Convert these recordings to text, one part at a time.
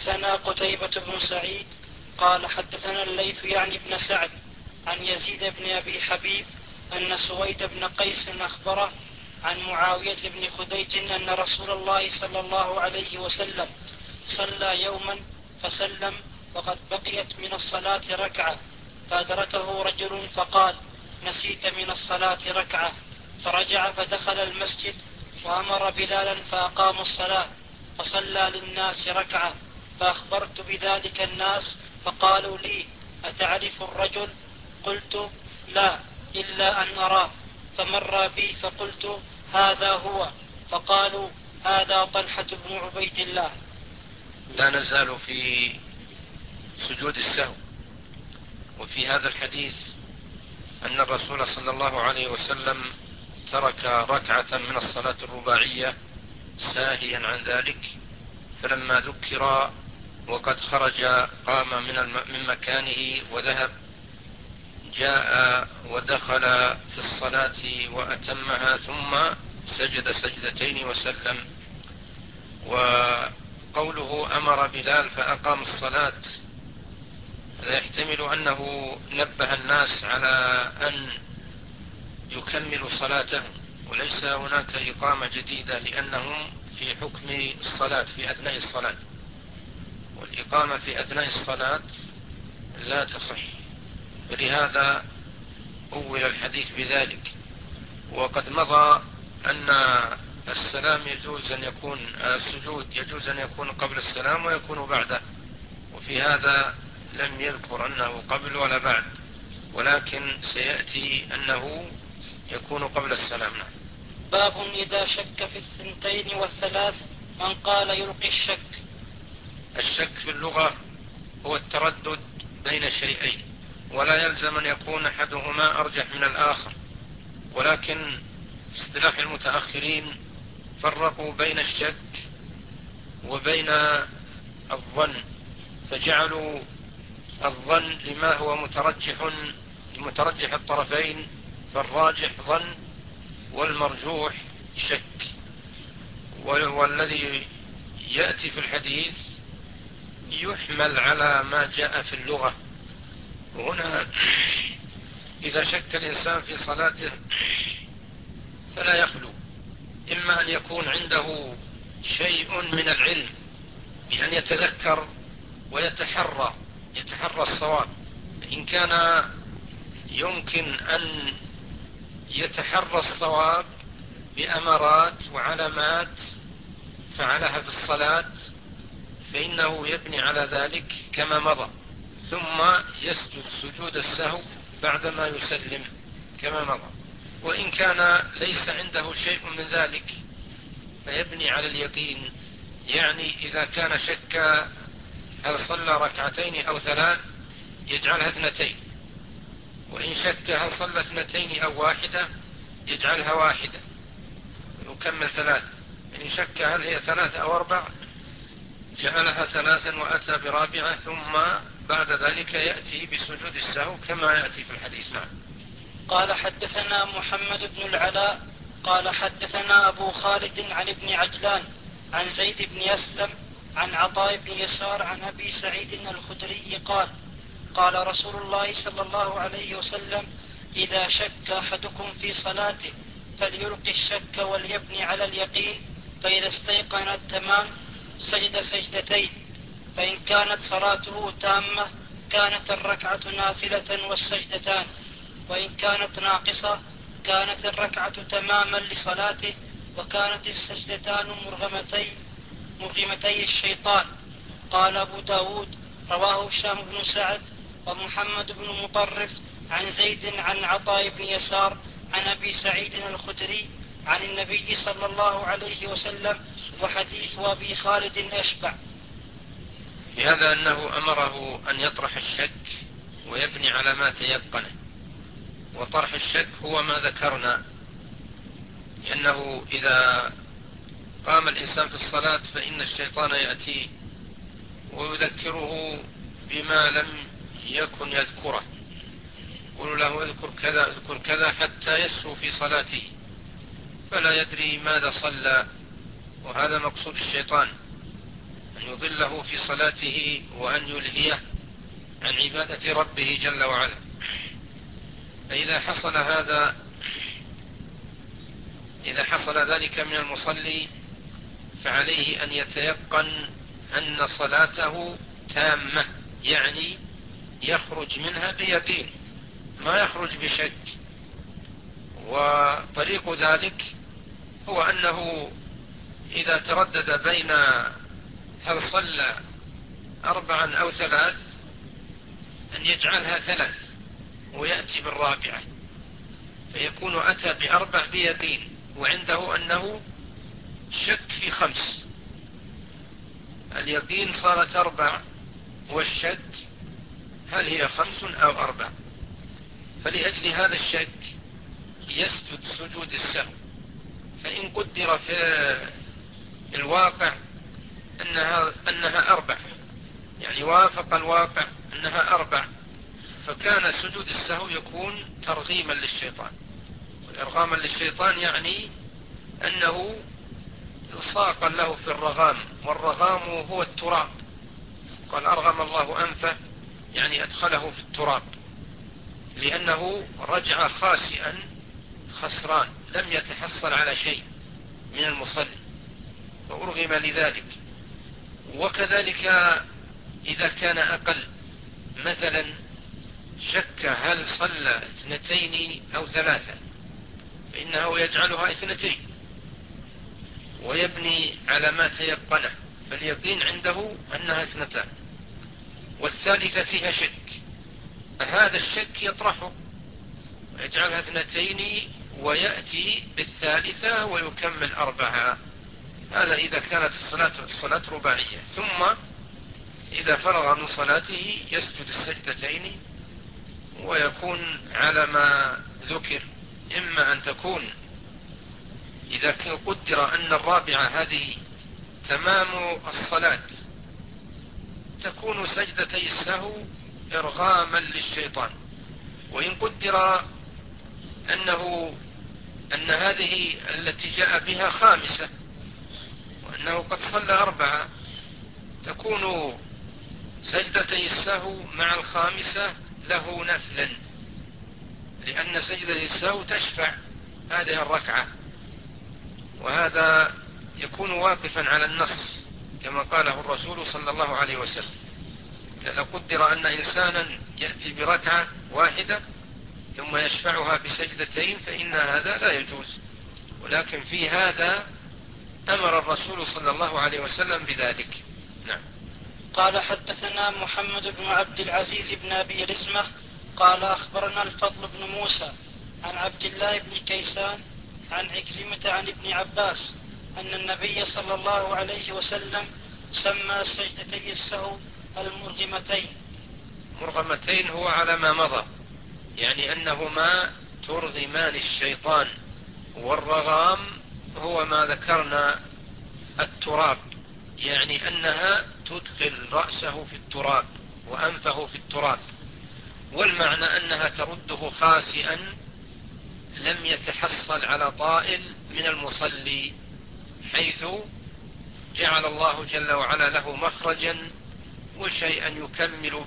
حدثنا قتيبة بن سعيد قال حدثنا الليث يعني بن سعد عن يزيد بن أبي حبيب أن سويد بن قيس أخبره عن معاوية بن خديج أن رسول الله صلى الله عليه وسلم صلى يوما فسلم وقد بقيت من الصلاة ركعة، فأدركه رجل فقال: نسيت من الصلاة ركعة، فرجع فدخل المسجد وأمر بلالا فأقاموا الصلاة فصلى للناس ركعة، فأخبرت بذلك الناس فقالوا لي: أتعرف الرجل؟ قلت: لا، إلا أن أراه، فمر بي فقلت: هذا هو، فقالوا: هذا طلحة بن عبيد الله. لا نزال في سجود السهو. وفي هذا الحديث أن الرسول صلى الله عليه وسلم ترك ركعة من الصلاة الرباعية ساهيا عن ذلك، فلما ذكر وقد خرج قام من مكانه وذهب، جاء ودخل في الصلاة وأتمها ثم سجد سجدتين وسلم. وقوله أمر بلال فأقام الصلاة لا يحتمل أنه نبه الناس على أن يكملوا صلاتهم، وليس هناك إقامة جديدة، لأنهم في حكم الصلاة في أثناء الصلاة، والإقامة في أثناء الصلاة لا تصح، ولهذا أول الحديث بذلك. وقد مضى أن السلام يجوز أن يكون السجود يجوز أن يكون قبل السلام ويكون بعده، وفي هذا لم يذكر أنه قبل ولا بعد، ولكن سيأتي أنه يكون قبل السلام. باب إذا شك في الثنتين والثلاث من قال يلقي الشك. الشك في اللغة هو التردد بين شيئين، ولا يلزم أن يكون أحدهما أرجح من الآخر، ولكن في اصطلاح المتأخرين فرقوا بين الشك وبين الظن، فجعلوا الظن لما هو مترجح الطرفين، فالراجح ظن والمرجوح شك. والذي يأتي في الحديث يحمل على ما جاء في اللغة. وهنا إذا شك الإنسان في صلاته فلا يخلو، إما أن يكون عنده شيء من العلم بأن يتذكر ويتحرى الصواب، إن كان يمكن أن يتحرى الصواب بأمارات وعلامات فعلها في الصلاة فإنه يبني على ذلك كما مضى، ثم يسجد سجود السهو بعدما يسلم كما مضى. وإن كان ليس عنده شيء من ذلك فيبني على اليقين، يعني إذا كان شك هل صلى ركعتين أو ثلاث يجعلها 2، وإن شك هل صلى 2 أو 1 يجعلها 1 ويكمل 3، إن شك هل هي 3 أو 4 جعلها 3 وأتى برابعة، ثم بعد ذلك يأتي بسجود السهو كما يأتي في الحديث. نعم. قال حدثنا محمد بن العلاء قال حدثنا أبو خالد عن ابن عجلان عن زيد بن أسلم عن عطاء بن يسار عن أبي سعيد الخدري قال: قال رسول الله صلى الله عليه وسلم: إذا شك أحدكم في صلاته فليلقي الشك وليبني على اليقين، فإذا استيقن التمام سجد سجدتين، فإن كانت صلاته تامة كانت الركعة نافلة والسجدتان، وإن كانت ناقصة كانت الركعة تماما لصلاته وكانت السجدتان مرغمتي الشيطان. قال أبو داود: رواه هشام بن سعد ومحمد بن مطرف عن زيد عن عطاء بن يسار عن أبي سعيد الخدري عن النبي صلى الله عليه وسلم، وحديث أبي خالد أشبع. بهذا أنه أمره أن يطرح الشك ويبني على ما تيقنه، وطرح الشك هو ما ذكرنا، لأنه إذا قام الإنسان في الصلاة فإن الشيطان يأتيه ويذكره بما لم يكن يذكره، يقول له اذكر كذا اذكر كذا حتى يسهو في صلاته فلا يدري ماذا صلى. وهذا مقصود الشيطان، أن يضله في صلاته وأن يلهيه عن عبادة ربه جل وعلا. فإذا حصل ذلك من المصلي فعليه أن يتيقن أن صلاته تامة، يعني يخرج منها بيقين ما يخرج بشك. وطريق ذلك هو أنه إذا تردد بين هل صلى 4 أو 3، أن يجعلها 3 ويأتي بالرابعة، فيكون أتى ب4 بيقين، وعنده أنه شك في 5. اليقين صارت 4 والشك هل هي 5 أو 4. فلأجل هذا الشك يسجد سجود السهو. فإن قدر في الواقع أنها 4، يعني وافق الواقع أنها 4، فكان سجود السهو يكون ترغيما للشيطان. وإرغاما للشيطان يعني أنه إلصاقا له في الرغام، والرغام هو التراب. قال أرغم الله أنفه، يعني أدخله في التراب، لأنه رجع خاسئا خسران، لم يتحصل على شيء من المصلي فأرغم لذلك. وكذلك إذا كان أقل، مثلا شك هل صلى 2 أو 3، فإنه يجعلها 2 ويبني على ما تيقنه، فاليقين عنده أنها 2 والثالثة فيها شك، هذا الشك يطرحه ويجعلها 2 ويأتي بالثالثة ويكمل 4. هذا إذا كانت الصلاة رباعية. ثم إذا فرغ من صلاته يسجد السجدتين ويكون على ما ذكر، إما أن تكون إذا قدر أن الرابعة هذه تمام الصلاة تكون سجدتي السهو إرغاما للشيطان، وإن قدر أن هذه التي جاء بها 5 وأنه قد صلى 4 تكون سجدتي السهو مع 5 له نفلا، لأن سجدة السهو تشفع هذه الركعة، وهذا يكون واقفا على النص كما قاله الرسول صلى الله عليه وسلم. لو قدر أن إنسانا يأتي بركعة واحدة ثم يشفعها بسجدتين فإن هذا لا يجوز، ولكن في هذا أمر الرسول صلى الله عليه وسلم بذلك. نعم. قال حدثنا محمد بن عبد العزيز بن أبي رزمة قال أخبرنا الفضل بن موسى عن عبد الله بن كيسان عن عكرمة عن ابن عباس أن النبي صلى الله عليه وسلم سمى سجدتي السهو المرغمتين. مرغمتين هو على ما مضى، يعني أنهما ترغمان الشيطان، والرغام هو ما ذكرنا التراب، يعني أنها تدخل رأسه في التراب وأنفه في التراب، والمعنى أنها ترده خاسئا لم يتحصل على طائل من المصلي، حيث جعل الله جل وعلا له مخرجا وشيئا يكمل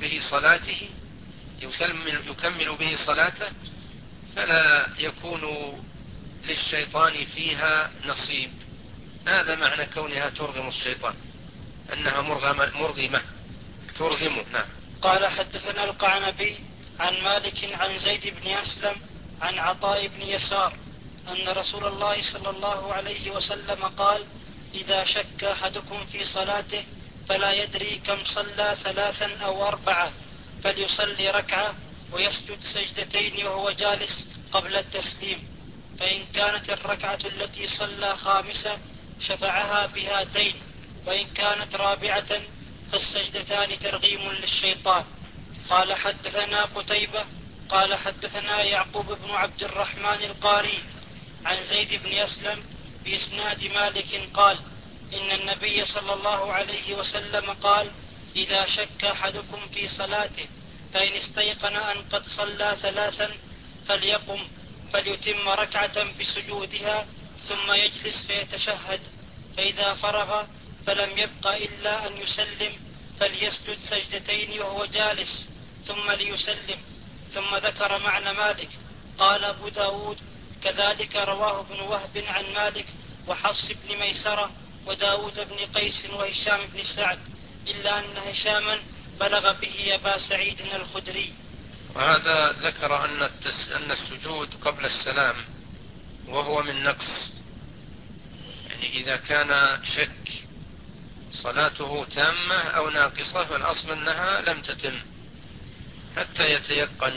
به صلاته فلا يكون للشيطان فيها نصيب. هذا معنى كونها ترغم الشيطان، أنها مرغمة ترغمه. نعم. قال حدثنا القعنبي عن مالك عن زيد بن أسلم عن عطاء بن يسار أن رسول الله صلى الله عليه وسلم قال إذا شك أحدكم في صلاته فلا يدري كم صلى 3 أو 4 فليصلي ركعة ويسجد سجدتين وهو جالس قبل التسليم، فإن كانت الركعة التي صلى 5 شفعها بهاتين، وإن كانت 4 فالسجدتان ترغيم للشيطان. قال حدثنا قتيبة قال حدثنا يعقوب بن عبد الرحمن القاري عن زيد بن أسلم بإسناد مالك قال إن النبي صلى الله عليه وسلم قال إذا شك أحدكم في صلاته فإن استيقن أن قد صلى 3 فليقم فليتم ركعة بسجودها ثم يجلس فيتشهد، فإذا فرغ فلم يبق إلا أن يسلم فليسجد سجدتين وهو جالس ثم ليسلم. ثم ذكر معنى مالك. قال أبو داود كذلك رواه ابن وهب عن مالك وحفص بن ميسرة وداود بن قيس وهشام بن سعد، إلا أن هشاما بلغ به أبا سعيد الخدري. وهذا ذكر أن السجود قبل السلام وهو من نقص، يعني إذا كان شك صلاته تامة أو ناقصة فالأصل أنها لم تتم حتى يتيقن.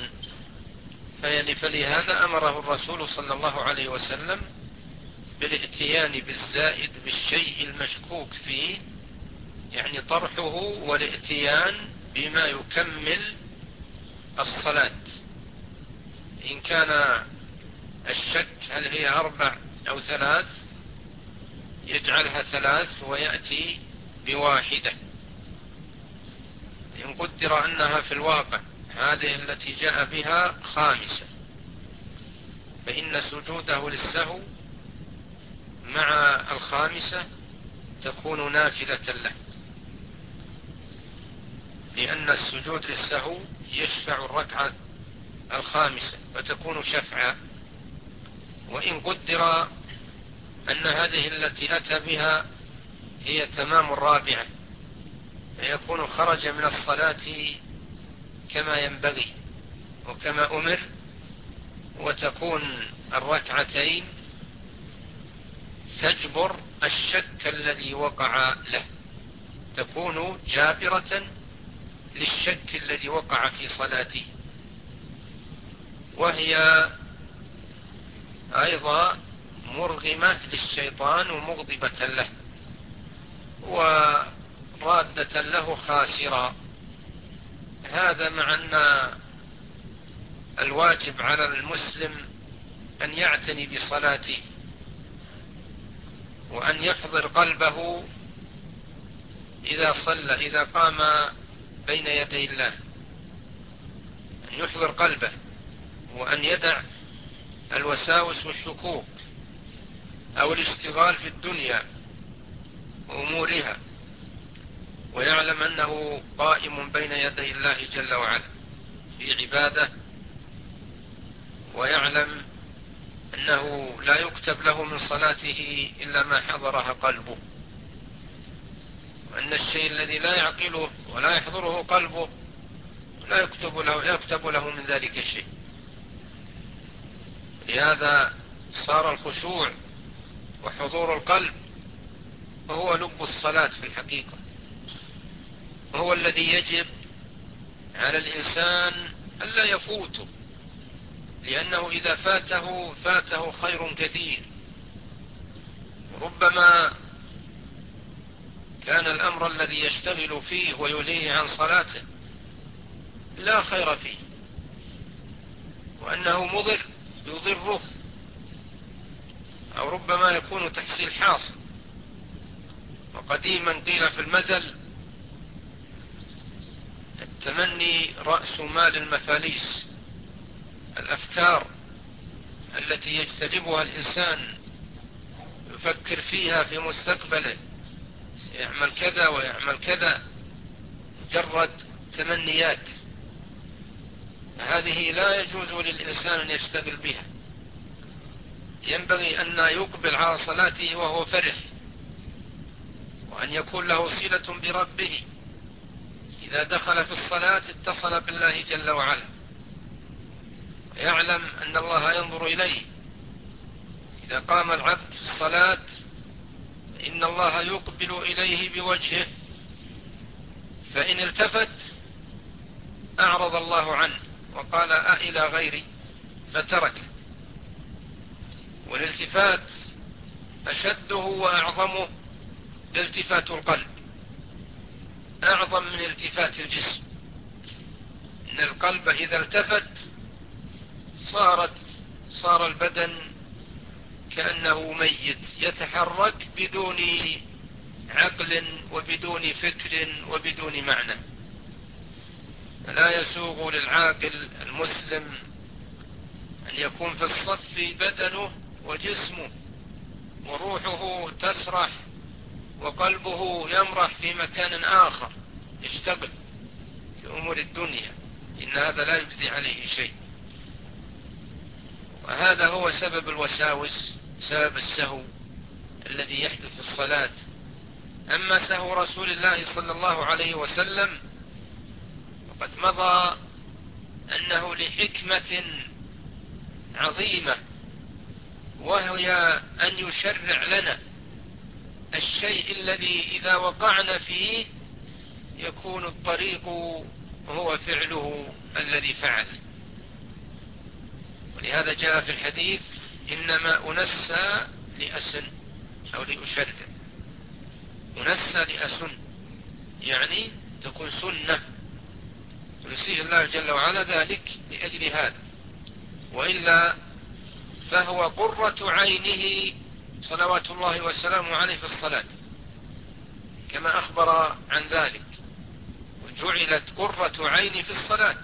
فلهذا أمره الرسول صلى الله عليه وسلم بالاتيان بالزائد بالشيء المشكوك فيه، يعني طرحه والاتيان بما يكمل الصلاة. إن كان الشك هل هي 4 أو 3 يجعلها 3 ويأتي بواحدة. إن قدر أنها في الواقع هذه التي جاء بها 5 فإن سجوده للسهو مع 5 تكون نافلة له، لأن السجود للسهو يشفع الركعة 5 فتكون شفعا. وإن قدر أن هذه التي أتى بها هي تمام 4 فيكون خرج من الصلاة كما ينبغي وكما أمر، وتكون 2 تجبر الشك الذي وقع له، تكون جابرة للشك الذي وقع في صلاته، وهي أيضا مرغمة للشيطان ومغضبة له ورادة له خاسرة. هذا مع أن الواجب على المسلم أن يعتني بصلاته وأن يحضر قلبه إذا صلى، إذا قام بين يدي الله، أن يحضر قلبه وأن يدع الوساوس والشكوك أو الاشتغال في الدنيا وأمورها، ويعلم أنه قائم بين يدي الله جل وعلا في عبادة، ويعلم أنه لا يكتب له من صلاته إلا ما حضرها قلبه، وأن الشيء الذي لا يعقله ولا يحضره قلبه لا يكتب له من ذلك الشيء. لهذا صار الخشوع وحضور القلب وهو لب الصلاة في الحقيقة، وهو الذي يجب على الإنسان ألا يفوته، لأنه إذا فاته خير كثير. ربما كان الأمر الذي يشتغل فيه ويلهيه عن صلاته لا خير فيه، وأنه مضر يضره، أو ربما يكون تحصيل حاصل. وقديما قيل في المثل التمني رأس مال المفاليس. الأفكار التي يجتلبها الإنسان يفكر فيها في مستقبله، سيعمل كذا ويعمل كذا، مجرد تمنيات، هذه لا يجوز للإنسان أن يشتغل بها. ينبغي أن يقبل على صلاته وهو فرح، وأن يكون له صلة بربه. إذا دخل في الصلاة اتصل بالله جل وعلا، يعلم أن الله ينظر إليه. إذا قام العبد في الصلاة إن الله يقبل إليه بوجهه، فإن التفت أعرض الله عنه وقال إلى غيري فتركه. والالتفات أشده وأعظمه التفات القلب، أعظم من التفات الجسم. إن القلب إذا التفت صار البدن كأنه ميت، يتحرك بدون عقل وبدون فكر وبدون معنى. لا يسوغ للعاقل المسلم أن يكون في الصف بدنه وجسمه وروحه تسرح وقلبه يمرح في مكان آخر يشتغل بأمور الدنيا، إن هذا لا يجدي عليه شيء. وهذا هو سبب الوساوس، سبب السهو الذي يحدث في الصلاة. أما سهو رسول الله صلى الله عليه وسلم وقد مضى أنه لحكمة عظيمة، وهي أن يشرع لنا الشيء الذي إذا وقعنا فيه يكون الطريق هو فعله الذي فعله. ولهذا جاء في الحديث: إنما أنسى لأسن أو لأشرع. أنسى لأسن يعني تكون سنة ينسيه الله جل وعلا ذلك لأجل هذا، وإلا فهو قرة عينه صلوات الله وسلامه عليه في الصلاة، كما أخبر عن ذلك: وجعلت قرة عيني في الصلاة.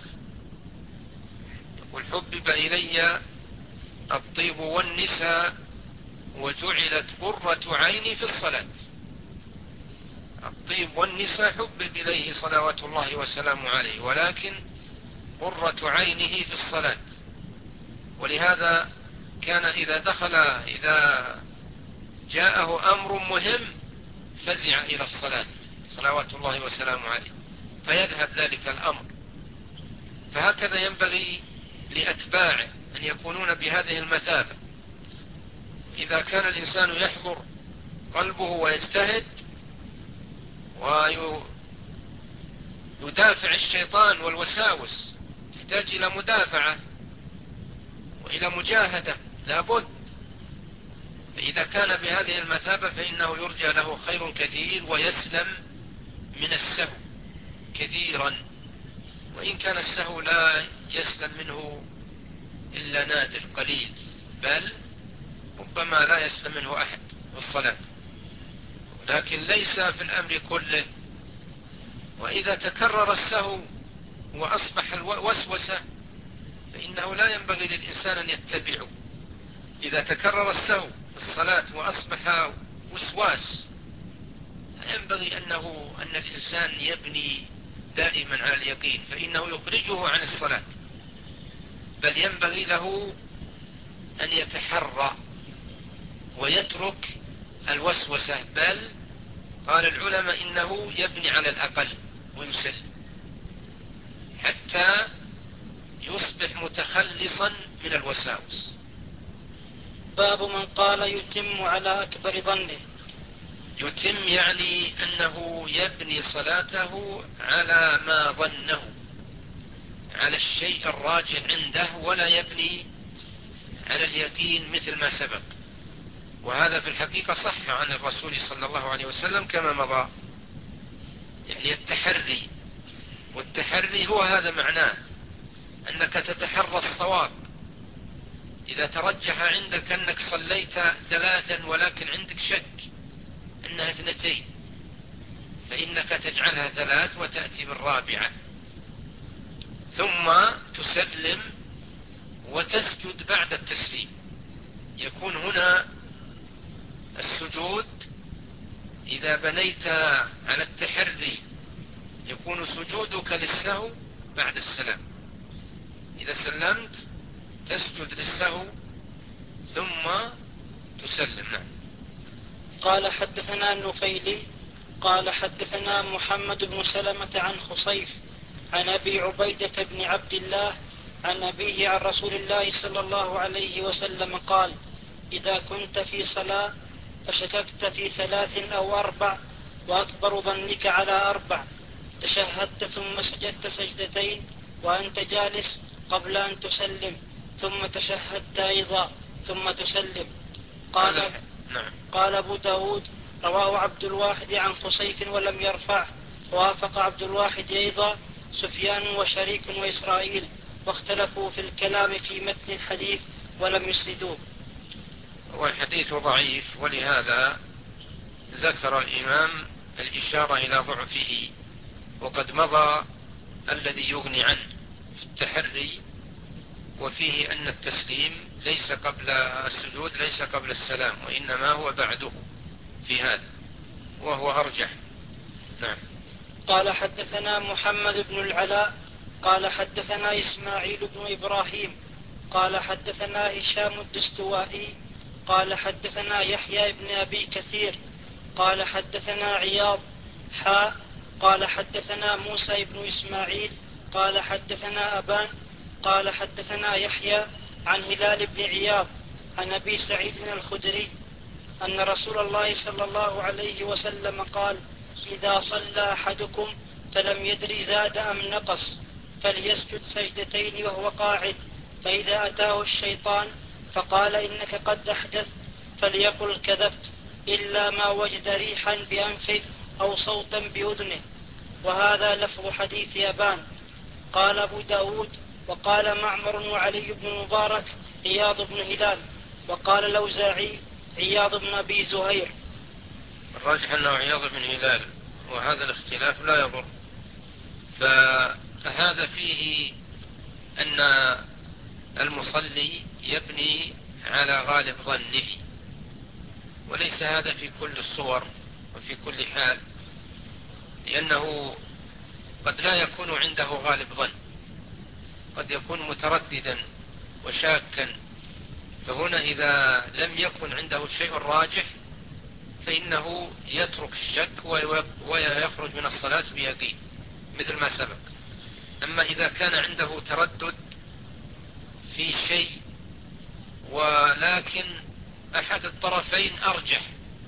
يقول: حبب إلي الطيب والنساء وجعلت قرة عيني في الصلاة. الطيب والنساء حبب إليه صلوات الله وسلامه عليه، ولكن قرة عينه في الصلاة. ولهذا كان إذا جاءه أمر مهم فزع إلى الصلاة صلوات الله وسلامه عليه، فيذهب ذلك الأمر. فهكذا ينبغي لأتباعه أن يكونون بهذه المثابة. إذا كان الإنسان يحضر قلبه ويجتهد ويدافع الشيطان والوساوس، تحتاج إلى مدافعة وإلى مجاهدة لابد. فإذا كان بهذه المثابة فإنه يرجى له خير كثير ويسلم من السهو كثيرا، وإن كان السهو لا يسلم منه إلا نادر قليل، بل ربما لا يسلم منه أحد في الصلاة، لكن ليس في الأمر كله. وإذا تكرر السهو وأصبح الوسوسة فإنه لا ينبغي للإنسان أن يتبعه. إذا تكرر السهو في الصلاة وأصبح وسواس ينبغي أن الإنسان يبني دائما على اليقين، فإنه يخرجه عن الصلاة. بل ينبغي له أن يتحرى ويترك الوسوسة، بل قال العلماء إنه يبني على الأقل ويسلم حتى يصبح متخلصا من الوساوس. باب من قال يتم على أكبر ظنه. يتم يعني أنه يبني صلاته على ما ظنه، على الشيء الراجح عنده، ولا يبني على اليقين مثل ما سبق. وهذا في الحقيقة صح عن الرسول صلى الله عليه وسلم كما مضى، يعني التحري. والتحري هو هذا معناه، أنك تتحرى الصواب. إذا ترجح عندك أنك صليت 3 ولكن عندك شك أنها 2، فإنك تجعلها 3 وتأتي بالرابعة، ثم تسلم وتسجد بعد التسليم. يكون هنا السجود إذا بنيت على التحري يكون سجودك للسهو بعد السلام. إذا سلمت تسجد للسهو ثم تسلم. نعم. قال حدثنا النفيلي قال حدثنا محمد بن سلمة عن خصيف عن أبي عبيدة بن عبد الله عن أبيه عن رسول الله صلى الله عليه وسلم قال: إذا كنت في صلاة فشككت في 3 أو 4 وأكبر ظنك على 4، تشهدت ثم سجدت سجدتين وأنت جالس قبل أن تسلم، ثم تشهدت أيضا ثم تسلم. قال أبو داود: رواه عبد الواحد عن خصيف ولم يرفعه، ووافق عبد الواحد أيضا سفيان وشريك وإسرائيل، واختلفوا في الكلام في متن الحديث ولم يسندوه. والحديث ضعيف، ولهذا ذكر الإمام الإشارة إلى ضعفه. وقد مضى الذي يغني عنه في التحري، وفيه أن التسليم ليس قبل السجود، ليس قبل السلام، وإنما هو بعده في هذا. وهو أرجح. نعم. قال حدثنا محمد بن العلاء قال حدثنا إسماعيل بن إبراهيم قال حدثنا هشام الدستوائي قال حدثنا يحيى بن أبي كثير قال حدثنا عياض قال حدثنا موسى بن إسماعيل قال حدثنا أبان قال حدثنا يحيى عن هلال بن عياض عن أبي سعيد الخدري أن رسول الله صلى الله عليه وسلم قال: إذا صلى أحدكم فلم يدر زاد أم نقص فليسجد سجدتين وهو قاعد، فإذا أتاه الشيطان فقال إنك قد أحدثت فليقل كذبت، إلا ما وجد ريحا بأنفه أو صوتا بأذنه. وهذا لفظ حديث أبان. قال أبو داود وقال معمر وعلي بن مبارك عياض بن هلال، وقال الأوزاعي عياض بن أبي زهير. الراجح أنه عياض بن هلال، وهذا الاختلاف لا يضر. فهذا فيه أن المصلي يبني على غالب ظنه، وليس هذا في كل الصور وفي كل حال، لأنه قد لا يكون عنده غالب ظن، قد يكون مترددا وشاكا، فهنا إذا لم يكن عنده الشيء الراجح فإنه يترك الشك ويخرج من الصلاة بيقين مثل ما سبق. أما إذا كان عنده تردد في شيء ولكن أحد الطرفين أرجح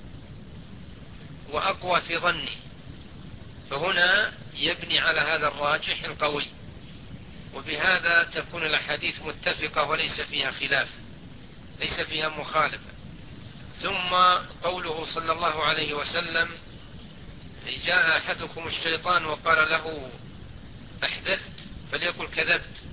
وأقوى في ظنه، فهنا يبني على هذا الراجح القوي، وبهذا تكون الأحاديث متفقة وليس فيها خلاف، ليس فيها مخالفة. ثم قوله صلى الله عليه وسلم: جاء أحدكم الشيطان وقال له أحدثت فليقل كذبت،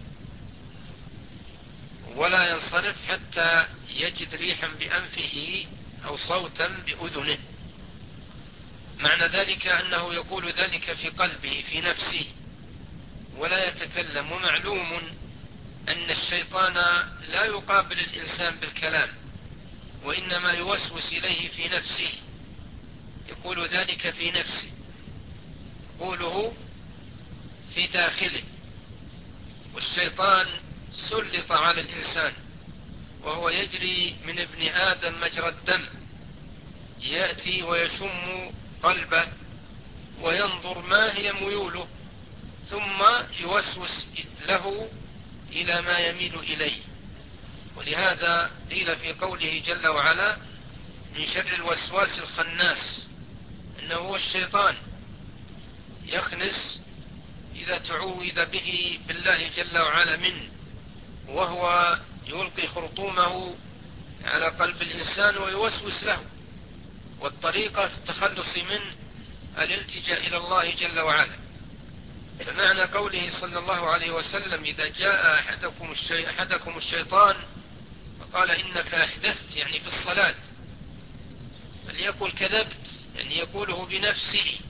ولا ينصرف حتى يجد ريحا بأنفه أو صوتا بأذنه. معنى ذلك أنه يقول ذلك في قلبه في نفسه ولا يتكلم. ومعلوم أن الشيطان لا يقابل الإنسان بالكلام، وإنما يوسوس إليه في نفسه، يقول ذلك في نفسه، يقوله في داخله. والشيطان سلط على الإنسان وهو يجري من ابن آدم مجرى الدم، يأتي ويشم قلبه وينظر ما هي ميوله، ثم يوسوس له إلى ما يميل إليه. ولهذا قيل في قوله جل وعلا: من شر الوسواس الخناس، إنه هو الشيطان يخنس إذا تعوذ به بالله جل وعلا منه، وهو يلقي خرطومه على قلب الإنسان ويوسوس له. والطريقة في التخلص منه الالتجاء إلى الله جل وعلا. فمعنى قوله صلى الله عليه وسلم: إذا جاء أحدكم الشيطان فقال إنك أحدثت، يعني في الصلاة، فليقل كذبت، يعني يقوله بنفسه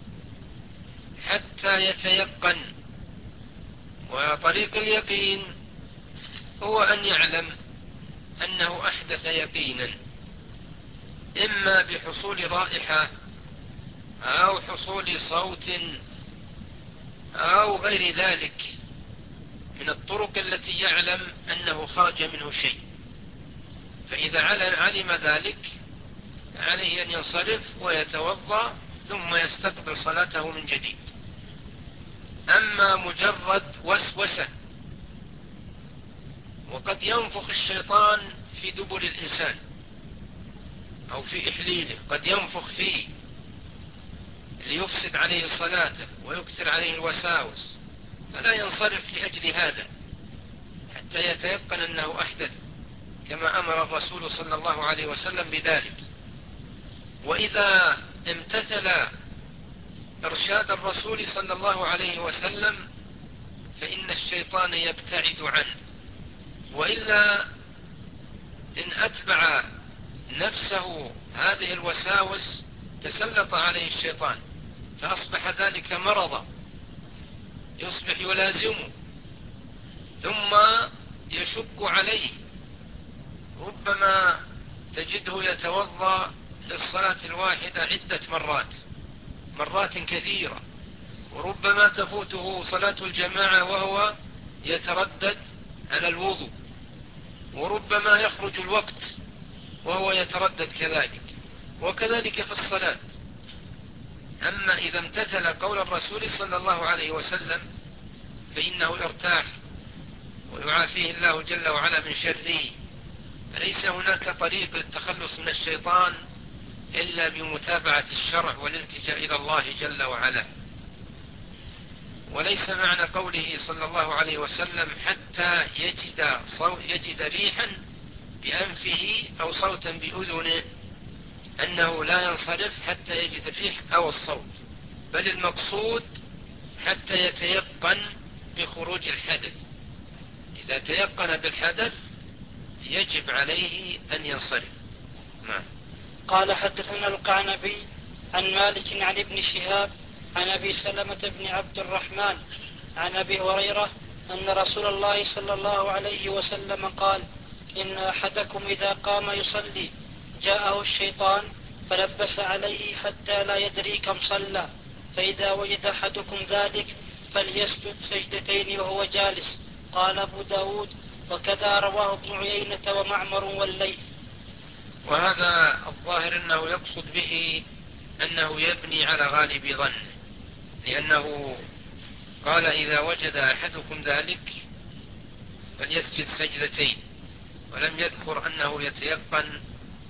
حتى يتيقن. وطريق اليقين هو أن يعلم أنه أحدث يقينا، إما بحصول رائحة أو حصول صوت أو غير ذلك من الطرق التي يعلم أنه خرج منه شيء. فإذا علم ذلك عليه أن ينصرف ويتوضأ ثم يستقبل صلاته من جديد. أما مجرد وسوسة، وقد ينفخ الشيطان في دبر الإنسان أو في إحليله، قد ينفخ فيه ليفسد عليه صلاته ويكثر عليه الوساوس، فلا ينصرف لأجل هذا حتى يتيقن أنه أحدث، كما أمر الرسول صلى الله عليه وسلم بذلك. وإذا امتثل إرشاد الرسول صلى الله عليه وسلم فإن الشيطان يبتعد عنه، وإلا إن أتبع نفسه هذه الوساوس تسلط عليه الشيطان، فأصبح ذلك مرضا، يصبح يلازمه ثم يشق عليه. ربما تجده يتوضأ للصلاة الواحدة عدة مرات كثيرة، وربما تفوته صلاة الجماعة وهو يتردد على الوضوء، وربما يخرج الوقت وهو يتردد كذلك، وكذلك في الصلاة. أما إذا امتثل قول الرسول صلى الله عليه وسلم فإنه ارتاح ويعافيه الله جل وعلا من شره. فليس هناك طريق للتخلص من الشيطان إلا بمتابعة الشرع والالتجاء إلى الله جل وعلا. وليس معنى قوله صلى الله عليه وسلم حتى يجد ريحا بأنفه أو صوتا بأذنه أنه لا ينصرف حتى يجد الريح أو الصوت، بل المقصود حتى يتيقن بخروج الحدث. إذا تيقن بالحدث يجب عليه أن ينصرف. نعم. قال حدثنا القعنبي عن مالك عن ابن شهاب عن أبي سلمة بن عبد الرحمن عن أبي هريرة أن رسول الله صلى الله عليه وسلم قال: إن أحدكم إذا قام يصلي جاءه الشيطان فلبس عليه حتى لا يدري كم صلى، فإذا وجد أحدكم ذلك فليسجد سجدتين وهو جالس. قال أبو داود: وكذا رواه ابن عيينة ومعمر والليث. وهذا الظاهر أنه يقصد به أنه يبني على غالب ظنه، لأنه قال إذا وجد أحدكم ذلك فليسجد سجدتين، ولم يذكر أنه يتيقن،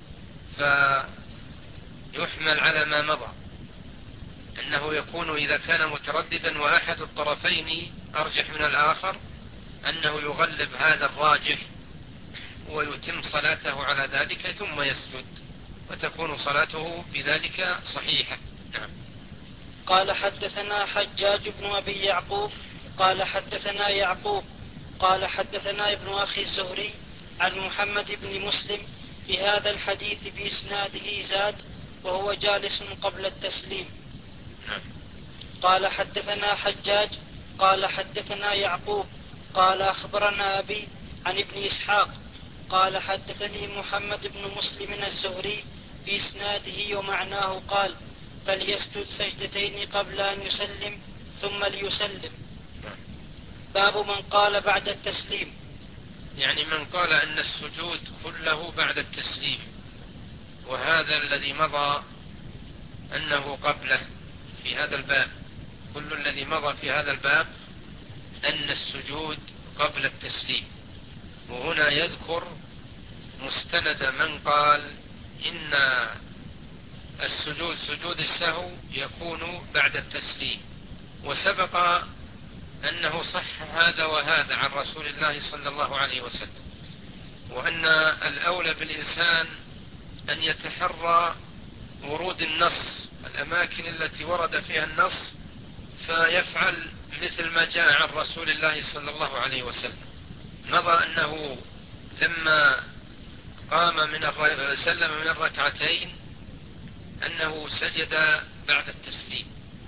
فيحمل على ما مضى أنه يكون إذا كان مترددا وأحد الطرفين أرجح من الآخر أنه يغلب هذا الراجح ويتم صلاته على ذلك ثم يسجد، وتكون صلاته بذلك صحيحة. نعم. قال حدثنا حجاج بن أبي يعقوب قال حدثنا يعقوب قال حدثنا ابن أخي الزهري عن محمد بن مسلم بهذا الحديث بإسناده زاد: وهو جالس قبل التسليم. نعم. قال حدثنا حجاج قال حدثنا يعقوب قال أخبرنا أبي عن ابن إسحاق قال حدثني محمد بن مسلم الزهري بإسناده ومعناه قال: فليسجد سجدتين قبل أن يسلم ثم ليسلم. باب من قال بعد التسليم، يعني من قال أن السجود كله بعد التسليم، وهذا الذي مضى أنه قبله في هذا الباب. كل الذي مضى في هذا الباب أن السجود قبل التسليم، وهنا يذكر مستند من قال إن السجود سجود السهو يكون بعد التسليم، وسبق أنه صح هذا وهذا عن رسول الله صلى الله عليه وسلم، وأن الأولى بالإنسان أن يتحرى ورود النص، الأماكن التي ورد فيها النص، فيفعل مثل ما جاء عن رسول الله صلى الله عليه وسلم. مضى أنه لما سلم من الركعتين أنه سجد بعد التسليم،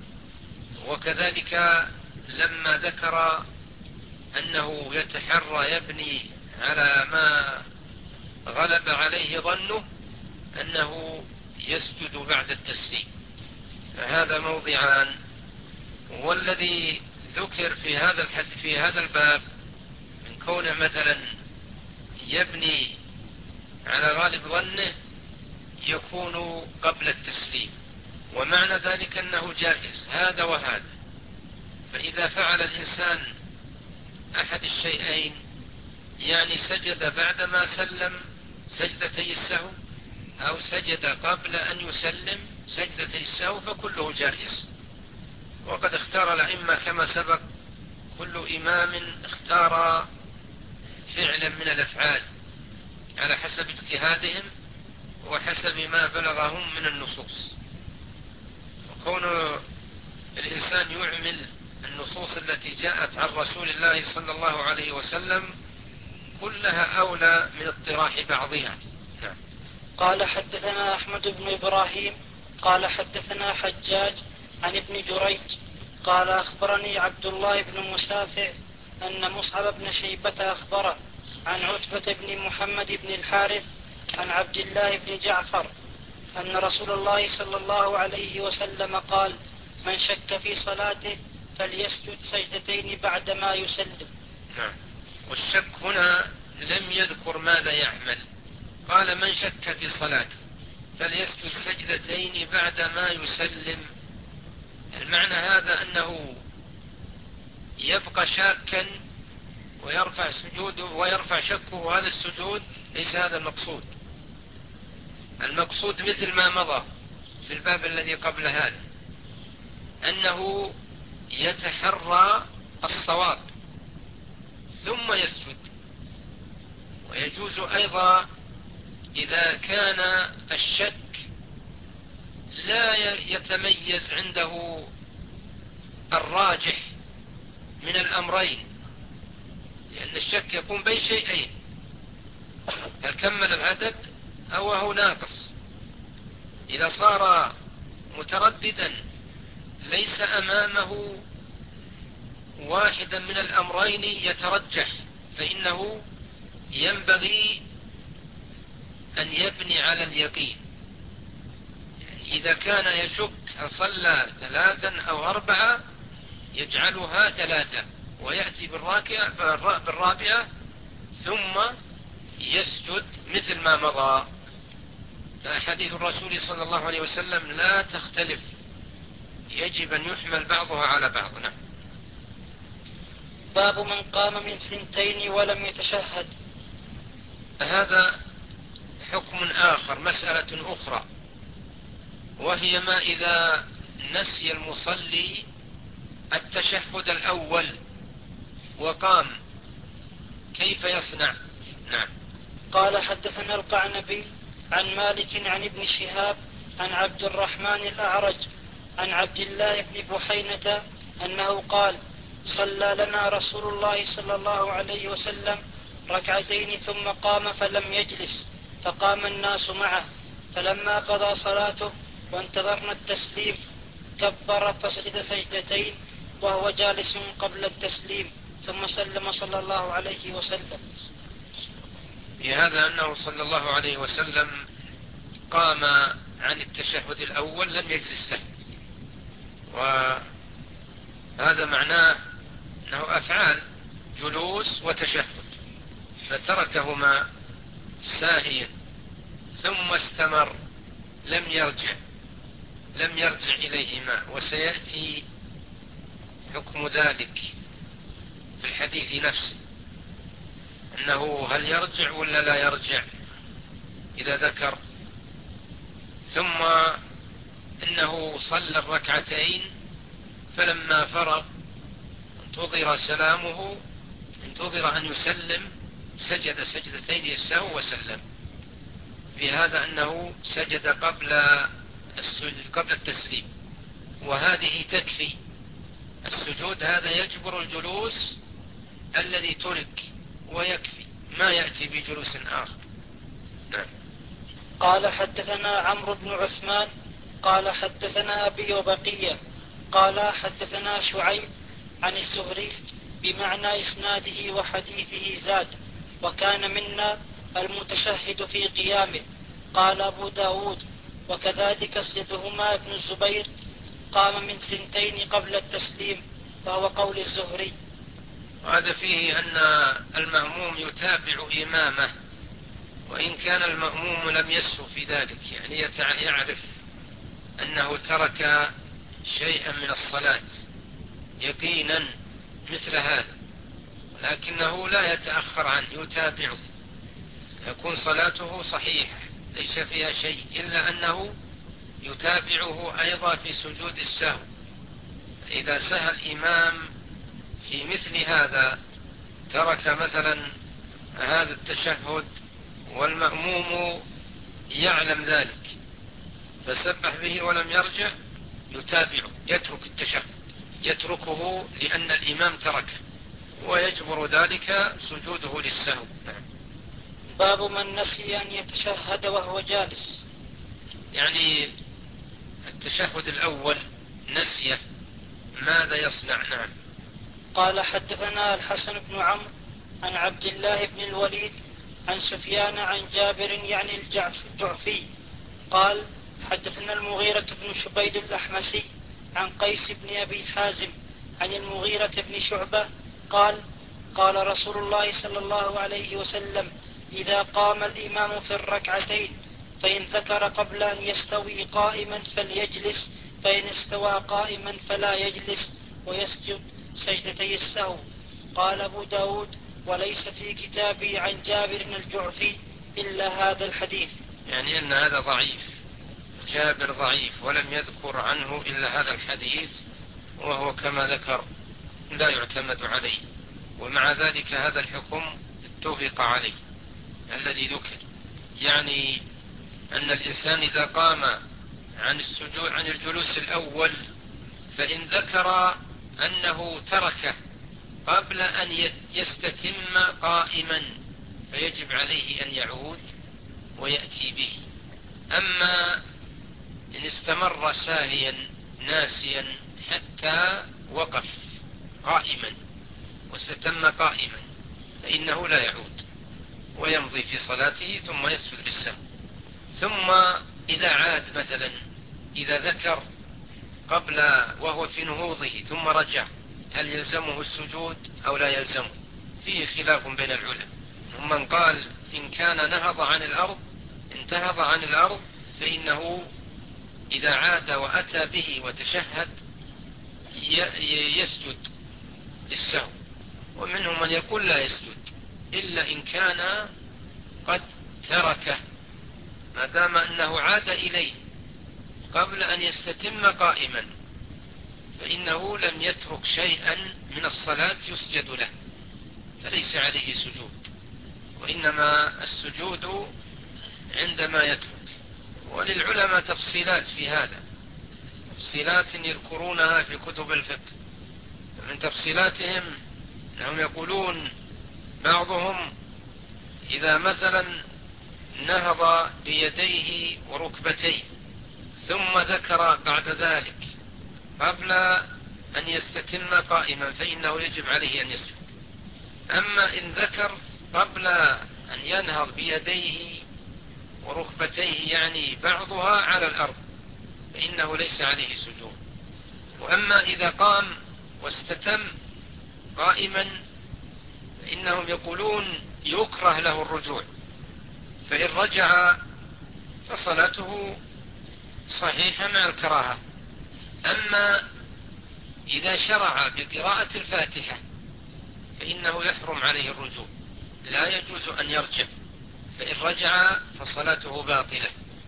وكذلك لما ذكر أنه يتحرى يبني على ما غلب عليه ظنه أنه يسجد بعد التسليم. فهذا موضعان، والذي ذكر في هذا الباب من كونه مثلا يبني على غالب ظنه يكون قبل التسليم، ومعنى ذلك أنه جائز هذا وهذا. فإذا فعل الإنسان أحد الشيئين، يعني سجد بعدما سلم سجدتي السهو، أو سجد قبل أن يسلم سجدتي السهو، فكله جائز. وقد اختار الأئمة كما سبق، كل إمام اختار فعلا من الأفعال على حسب اجتهادهم وحسب ما بلغهم من النصوص. وكون الإنسان يعمل النصوص التي جاءت عن رسول الله صلى الله عليه وسلم كلها أولى من اطراح بعضها. نعم. قال حدثنا أحمد بن إبراهيم قال حدثنا حجاج عن ابن جريج قال أخبرني عبد الله بن مسافع أن مصعب بن شيبة أخبره عن عتبة بن محمد بن الحارث عن عبد الله بن جعفر أن رسول الله صلى الله عليه وسلم قال: من شك في صلاته فليسجد سجدتين بعدما يسلم. نعم. والشك هنا لم يذكر ماذا يعمل، قال من شك في صلاته فليسجد سجدتين بعدما يسلم. المعنى هذا أنه يبقى شاكا ويرفع سجوده ويرفع شكه، هذا السجود ليس هذا المقصود. المقصود مثل ما مضى في الباب الذي قبل هذا، أنه يتحرى الصواب ثم يسجد. ويجوز أيضا إذا كان الشك لا يتميز عنده الراجح من الأمرين، لأن الشك يكون بين شيئين: هل كمل العدد أو هو ناقص. إذا صار مترددا ليس أمامه واحدا من الأمرين يترجح، فإنه ينبغي أن يبني على اليقين. يعني إذا كان يشك هل صلى 3 أو 4 يجعلها 3 ويأتي بالرابعة ثم يسجد مثل ما مضى. فحديث الرسول صلى الله عليه وسلم لا تختلف، يجب أن يحمل بعضها على بعض. نعم. باب من قام من 2 ولم يتشهد. هذا حكم آخر، مسألة أخرى، وهي ما إذا نسي المصلي التشهد الأول وقام كيف يصنع؟ نعم. قال حدثنا القعنبي عن مالك عن ابن شهاب عن عبد الرحمن الأعرج عن عبد الله بن بحينة أنه قال: صلى لنا رسول الله صلى الله عليه وسلم 2 ثم قام فلم يجلس، فقام الناس معه، فلما قضى صلاته وانتظرنا التسليم كبر فسجد سجدتين وهو جالس قبل التسليم، ثم سلم صلى الله عليه وسلم. في هذا أنه صلى الله عليه وسلم قام عن التشهد الأول لم يجلس له، وهذا معناه أنه أفعال جلوس وتشهد، فتركهما ساهيا ثم استمر لم يرجع إليهما، وسيأتي حكم ذلك في الحديث نفسه، أنه هل يرجع ولا لا يرجع إذا ذكر. ثم إنه صلى 2 فلما فرغ انتظر سلامه، انتظر أن يسلم، سجد سجدتين للسهو وسلم. بهذا أنه سجد قبل التسليم، وهذه تكفي. السجود هذا يجبر الجلوس الذي ترك ويكفي، ما يأتي بجلوس آخر. نعم. قال حدثنا عمرو بن عثمان قال حدثنا أبي وبقية قال حدثنا شعيب عن الزهري بمعنى إسناده وحديثه زاد: وكان منا المتشهد في قيامه. قال أبو داود: وكذلك سجدهما ابن الزبير قام من 2 قبل التسليم، وهو قول الزهري. وهذا فيه أن المأموم يتابع إمامه، وإن كان المأموم لم يسهو في ذلك، يعني يعرف أنه ترك شيئا من الصلاة يقينا مثل هذا، ولكنه لا يتأخر عنه، يتابعه، يكون صلاته صحيحة ليس فيها شيء، إلا أنه يتابعه أيضا في سجود السهو. إذا سهى الإمام في مثل هذا، ترك مثلا هذا التشهد والمأموم يعلم ذلك فسبح به ولم يرجع، يتابعه، يترك التشهد، يتركه لأن الإمام تركه، ويجبر ذلك سجوده للسهو. باب من نسي أن يتشهد وهو جالس. يعني التشهد الأول نسيه، ماذا يصنع؟ نعم. قال حدثنا الحسن بن عمرو عن عبد الله بن الوليد عن سفيان عن جابر يعني الجعفي قال: حدثنا المغيرة بن شبيل الأحمسي عن قيس بن أبي حازم عن المغيرة بن شعبة قال قال رسول الله صلى الله عليه وسلم إذا قام الإمام في الركعتين فإن ذكر قبل أن يستوي قائما فليجلس، فإن استوى قائما فلا يجلس ويسجد سجدتي السهو. قال أبو داود وليس في كتابي عن جابر الجعفي إلا هذا الحديث. يعني أن هذا ضعيف، جابر ضعيف ولم يذكر عنه إلا هذا الحديث، وهو كما ذكر لا يعتمد عليه، ومع ذلك هذا الحكم اتفق عليه الذي ذكر، يعني أن الإنسان إذا قام عن الجلوس الأول فإن ذكر أنه تركه قبل أن يستتم قائما فيجب عليه أن يعود ويأتي به. أما إن استمر ساهيا ناسيا حتى وقف قائما واستتم قائما فإنه لا يعود ويمضي في صلاته ثم يسجد للسهو. ثم إذا عاد مثلا إذا ذكر قبل وهو في نهوضه ثم رجع هل يلزمه السجود أو لا يلزمه؟ فيه خلاف بين العلماء. من قال إن كان نهض عن الأرض فإنه إذا عاد وأتى به وتشهد يسجد للسهو، ومنهم من يقول لا يسجد إلا إن كان قد تركه، ما دام أنه عاد إليه قبل أن يستتم قائما فإنه لم يترك شيئا من الصلاة يسجد له فليس عليه سجود، وإنما السجود عندما يترك. وللعلماء تفصيلات في هذا، تفصيلات يذكرونها في كتب الفقه. من تفصيلاتهم أنهم يقولون بعضهم إذا مثلا نهض بيديه وركبتيه ثم ذكر بعد ذلك قبل أن يستتم قائما فإنه يجب عليه أن يسجد. أما إن ذكر قبل أن ينهض بيديه وركبتيه يعني بعضها على الأرض فإنه ليس عليه سجود. وأما إذا قام واستتم قائما فإنهم يقولون يكره له الرجوع، فإن رجع فصلاته صحيحة مع الكراهة. أما إذا شرع بقراءة الفاتحة فإنه يحرم عليه الرجوع، لا يجوز أن يرجع، فإن رجع فصلاته باطلة.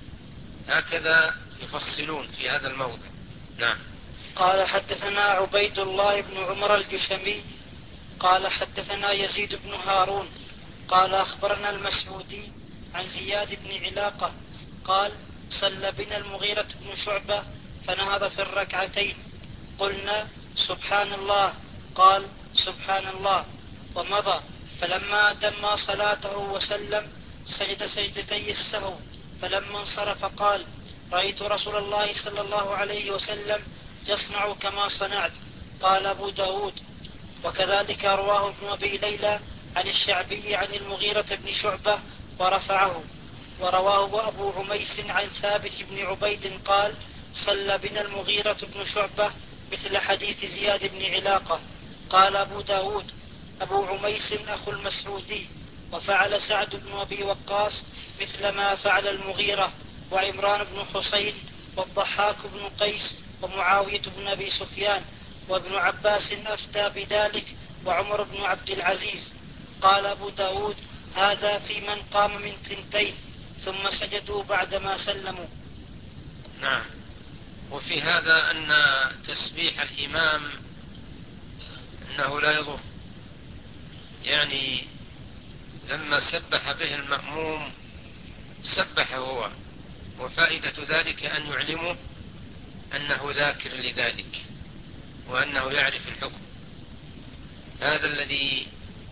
هكذا يفصلون في هذا الموضع. نعم. قال حدثنا عبيد الله بن عمر الجشمي قال حدثنا يزيد بن هارون قال أخبرنا المسعودي عن زياد بن علاقة قال صلى بنا المغيرة بن شعبة فنهض في الركعتين قلنا سبحان الله، قال سبحان الله ومضى، فلما أتم صلاته وسلم سجد سجدتي السهو، فلما انصرف قال رأيت رسول الله صلى الله عليه وسلم يصنع كما صنعت. قال أبو داود وكذلك رواه ابن أبي ليلى عن الشعبي عن المغيرة بن شعبة ورفعه. ورواه أبو عميس عن ثابت بن عبيد قال صلى بنا المغيرة بن شعبة مثل حديث زياد بن علاقة. قال أبو داود أبو عميس أخو المسعودي، وفعل سعد بن أبي وقاص مثل ما فعل المغيرة وعمران بن حسين والضحاك بن قيس ومعاوية بن أبي سفيان، وابن عباس أفتى بذلك وعمر بن عبد العزيز. قال أبو داود هذا في من قام من ثنتين ثم سجدوا بعدما سلموا. نعم. وفي هذا أن تسبيح الإمام أنه لا يضر، يعني لما سبح به المأموم سبح هو، وفائدة ذلك أن يعلمه أنه ذاكر لذلك وأنه يعرف الحكم. هذا الذي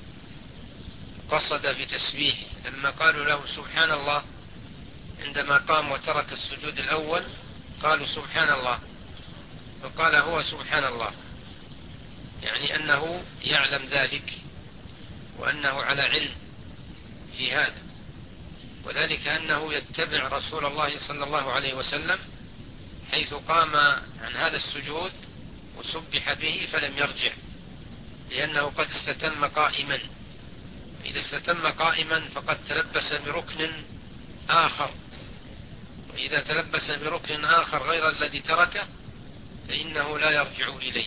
قصد بتسبيحه لما قالوا له سبحان الله عندما قام وترك السجود الأول قالوا سبحان الله، فقال هو سبحان الله، يعني أنه يعلم ذلك وأنه على علم في هذا. وذلك أنه يتبع رسول الله صلى الله عليه وسلم حيث قام عن هذا السجود وسبح به فلم يرجع، لأنه قد استتم قائما. إذا استتم قائما فقد تلبس بركن آخر، وإذا تلبس بركن آخر غير الذي تركه فإنه لا يرجع إليه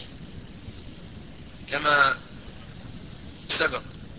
كما سبق.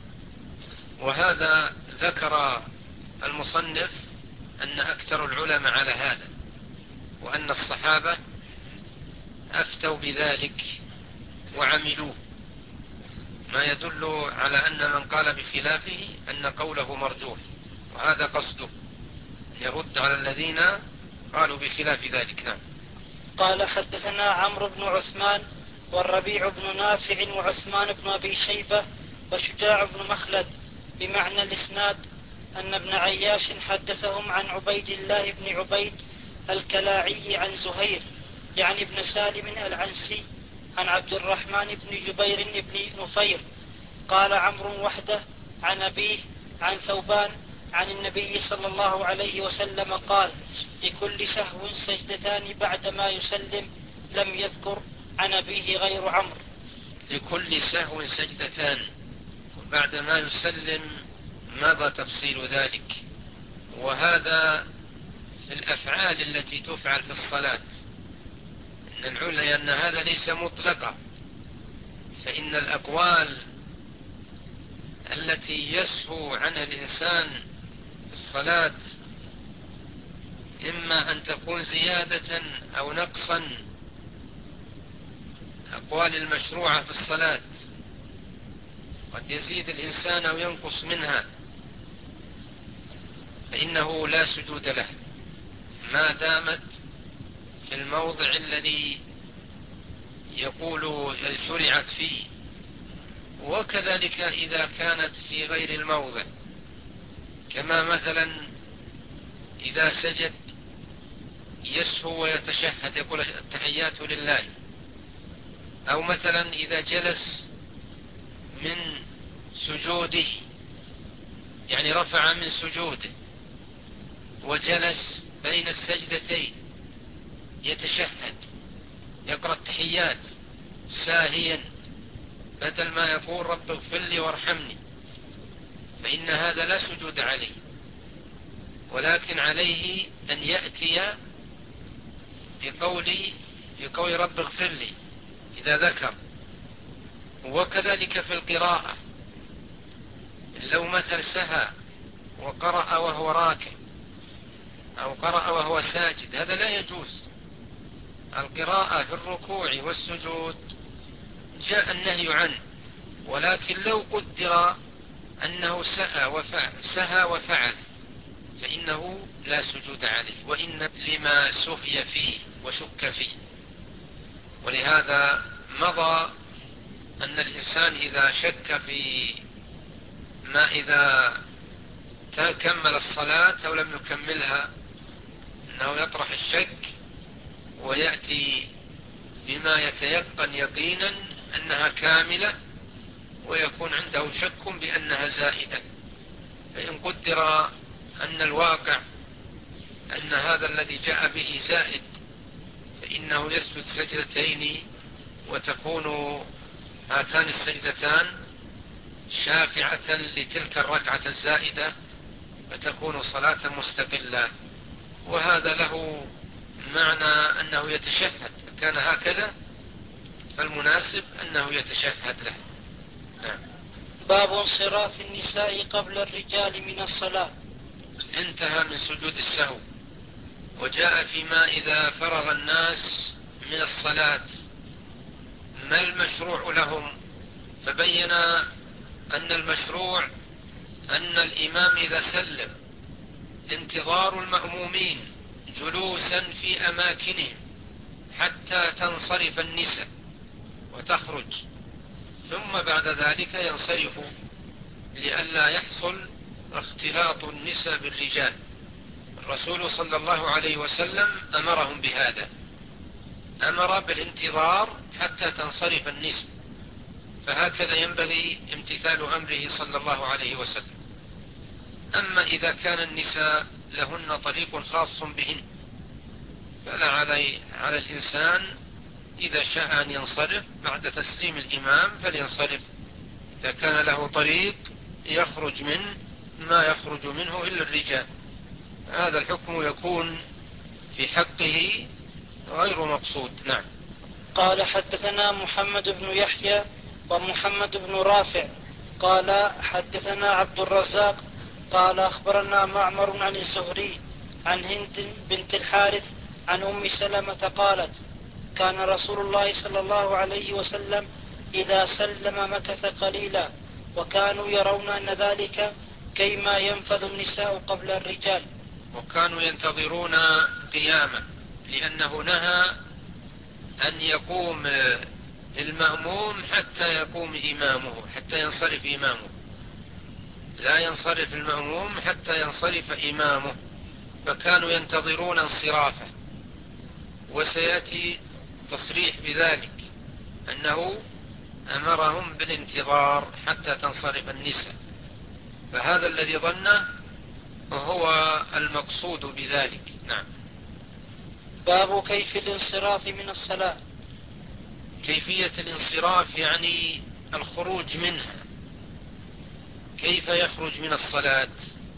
وهذا ذكر المصنف أن أكثر العلماء على هذا، وأن الصحابة أفتوا بذلك وعملوه، ما يدل على أن من قال بخلافه أن قوله مرجوح، وهذا قصده يرد على الذين قالوا بخلاف ذلك. نعم. قال حدثنا عمرو بن عثمان والربيع بن نافع وعثمان بن أبي شيبة وشجاع بن مخلد بمعنى الإسناد، أن ابن عياش حدثهم عن عبيد الله بن عبيد الكلاعي عن زهير يعني ابن سالم العنسي عن عبد الرحمن بن جبير بن نفير قال عمرو وحده عن أبيه عن ثوبان عن النبي صلى الله عليه وسلم قال: لكل سهو سجدتان بعدما يسلم. لم يذكر عن أبيه غير عمرو. لكل سهو سجدتان وبعدما يسلم، ماذا تفصيل ذلك؟ وهذا في الأفعال التي تفعل في الصلاة، لأن هذا ليس مطلقا، فإن الأقوال التي يسهو عنها الإنسان في الصلاة إما أن تكون زيادة أو نقصا. الأقوال المشروعة في الصلاة قد يزيد الإنسان أو ينقص منها، فإنه لا سجود له ما دامت في الموضع الذي يقول شرعت فيه، وكذلك إذا كانت في غير الموضع، كما مثلا إذا سجد يسهو ويتشهد يقول التحيات لله، أو مثلا إذا جلس من سجوده يعني رفع من سجوده وجلس بين السجدتين يتشهد يقرأ التحيات ساهيا بدل ما يقول رب اغفر لي وارحمني، فإن هذا لا سجود عليه، ولكن عليه أن يأتي بقول رب اغفر لي إذا ذكر. وكذلك في القراءة، لو مثل سهى وقرأ وهو راكع أو قرأ وهو ساجد هذا لا يجوز. القراءة في الركوع والسجود جاء النهي عنه، ولكن لو قدر أنه سهى وفعل فإنه لا سجود عليه، وإن لما سهي فيه وشك فيه. ولهذا مضى أن الإنسان إذا شك في ما إذا كمل الصلاة أو لم يكملها أنه يطرح الشك ويأتي بما يتيقن يقينا أنها كاملة، ويكون عنده شك بأنها زائدة. فإن قدر أن الواقع أن هذا الذي جاء به زائد فإنه يسجد سجدتين، وتكون هاتان السجدتان شافعة لتلك الركعة الزائدة، فتكون صلاة مستقلة. وهذا له معنى أنه يتشهد، كان هكذا فالمناسب أنه يتشهد له. نعم. باب انصراف النساء قبل الرجال من الصلاة. انتهى من سجود السهو، وجاء فيما إذا فرغ الناس من الصلاة ما المشروع لهم، فبين أن المشروع أن الإمام إذا سلم انتظار المأمومين جلوسا في أماكنهم حتى تنصرف النساء وتخرج، ثم بعد ذلك ينصرف لئلا يحصل اختلاط النساء بالرجال. الرسول صلى الله عليه وسلم أمرهم بهذا، أمر بالانتظار حتى تنصرف النساء، فهكذا ينبغي امتثال أمره صلى الله عليه وسلم. أما إذا كان النساء لهن طريق خاص بهن فلا على الإنسان إذا شاء أن ينصرف بعد تسليم الإمام فلينصرف، إذا كان له طريق يخرج منه ما يخرج منه إلا الرجال، هذا الحكم يكون في حقه غير مقصود. نعم. قال حدثنا محمد بن يحيى ومحمد بن رافع قال حدثنا عبد الرزاق قال أخبرنا معمر عن الزهري عن هند بنت الحارث عن أم سلمة قالت كان رسول الله صلى الله عليه وسلم إذا سلم مكث قليلا وكانوا يرون أن ذلك كيما ينفذ النساء قبل الرجال. وكانوا ينتظرون قيامه، لأنه نهى أن يقوم المأموم حتى يقوم إمامه، حتى ينصرف إمامه، لا ينصرف المأموم حتى ينصرف إمامه، فكانوا ينتظرون انصرافه. وسيأتي تصريح بذلك أنه أمرهم بالانتظار حتى تنصرف النساء، فهذا الذي ظنه هو المقصود بذلك. نعم. باب كيف الانصراف من الصلاة. كيفية الانصراف يعني الخروج منها، كيف يخرج من الصلاة.